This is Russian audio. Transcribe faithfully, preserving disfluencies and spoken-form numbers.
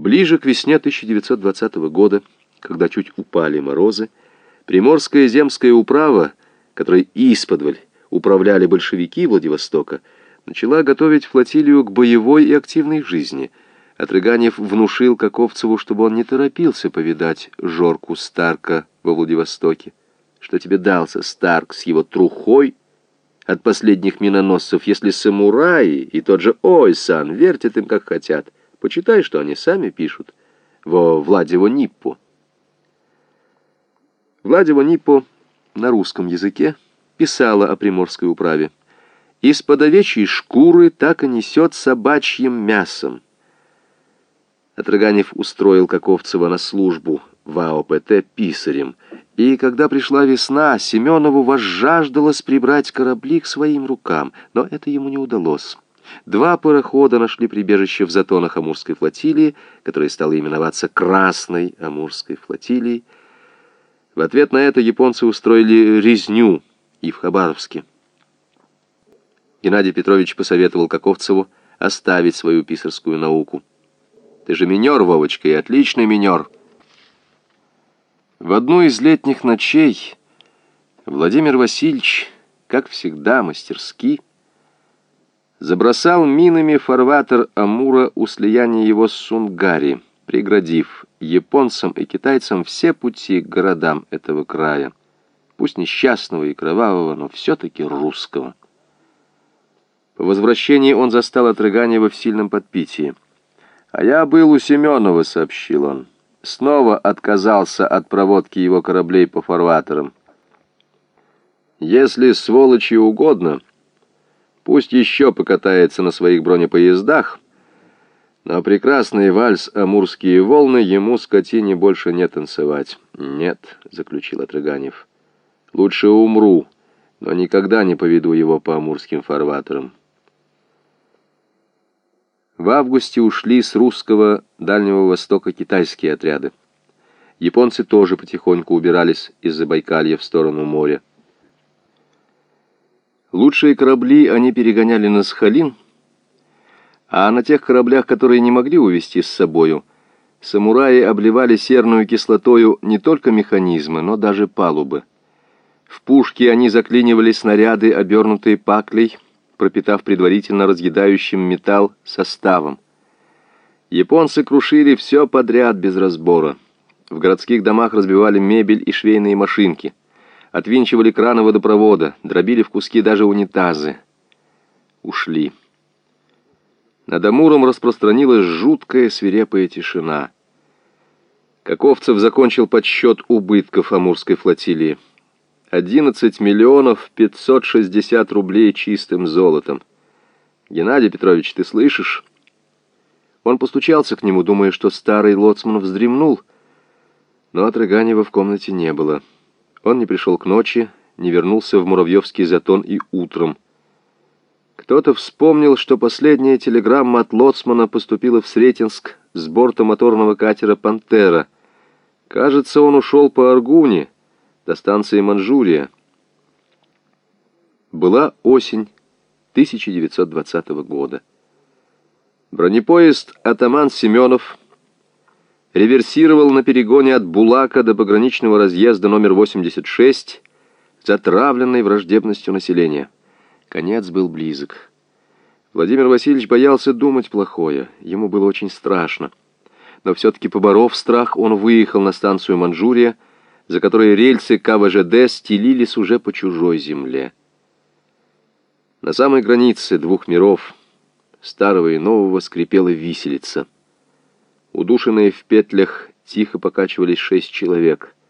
Ближе к весне тысяча девятьсот двадцатого года, когда чуть упали морозы, Приморская земская управа, которой исподволь управляли большевики Владивостока, начала готовить флотилию к боевой и активной жизни. Отрыганев внушил Каковцеву, чтобы он не торопился повидать Жорку Старка во Владивостоке. Что тебе дался Старк с его трухой от последних миноносцев, если самураи и тот же Ой-сан вертят им как хотят? Почитай, что они сами пишут во Владиво Ниппо. Владиво Ниппо на русском языке писала о Приморской управе. «Из-под овечьей шкуры так и несет собачьим мясом». Отрыганев устроил Каковцева на службу в А О П Т писарем, и когда пришла весна, Семенову возжаждалось прибрать корабли к своим рукам, но это ему не удалось. Два парохода нашли прибежище в затонах Амурской флотилии, которая стала именоваться Красной Амурской флотилией. В ответ на это японцы устроили резню и в Хабаровске. Геннадий Петрович посоветовал Каковцеву оставить свою писарскую науку. «Ты же минер, Вовочка, и отличный минер». В одну из летних ночей Владимир Васильевич, как всегда мастерски, забросал минами фарватер Амура у слияния его с Сунгари, преградив японцам и китайцам все пути к городам этого края, пусть несчастного и кровавого, но все-таки русского. По возвращении он застал Отрыганева в сильном подпитии. «А я был у Семенова», — сообщил он. Снова отказался от проводки его кораблей по фарватерам. «Если сволочи угодно, пусть еще покатается на своих бронепоездах, но прекрасный вальс «Амурские волны» ему, скотине, больше не танцевать». «Нет», — заключил Отрыганев, — «лучше умру, но никогда не поведу его по амурским фарватерам». В августе ушли с русского Дальнего Востока китайские отряды. Японцы тоже потихоньку убирались из Забайкалья в сторону моря. Лучшие корабли они перегоняли на Сахалин, а на тех кораблях, которые не могли увезти с собою, самураи обливали серную кислотою не только механизмы, но даже палубы. В пушки они заклинивали снаряды, обернутые паклей, пропитав предварительно разъедающим металл составом. Японцы крушили все подряд без разбора. В городских домах разбивали мебель и швейные машинки, отвинчивали краны водопровода, дробили в куски даже унитазы. Ушли. Над Амуром распространилась жуткая свирепая тишина. Каковцев закончил подсчет убытков Амурской флотилии. одиннадцать миллионов пятьсот шестьдесят рублей чистым золотом. «Геннадий Петрович, ты слышишь?» Он постучался к нему, думая, что старый лоцман вздремнул, но Отрыганева в комнате не было. Он не пришел к ночи, не вернулся в Муравьевский затон и утром. Кто-то вспомнил, что последняя телеграмма от лоцмана поступила в Сретенск с борта моторного катера «Пантера». Кажется, он ушел по Аргуне до станции Манчжурия. Была осень тысяча девятьсот двадцатого года. Бронепоезд «Атаман Семенов» реверсировал на перегоне от Булака до пограничного разъезда номер восемьдесят шесть, затравленный враждебностью населения. Конец был близок. Владимир Васильевич боялся думать плохое. Ему было очень страшно. Но все-таки, поборов страх, он выехал на станцию Манчжурия, за которой рельсы К В Ж Д стелились уже по чужой земле. На самой границе двух миров, старого и нового, скрипела виселица. Удушенные в петлях тихо покачивались шесть человек.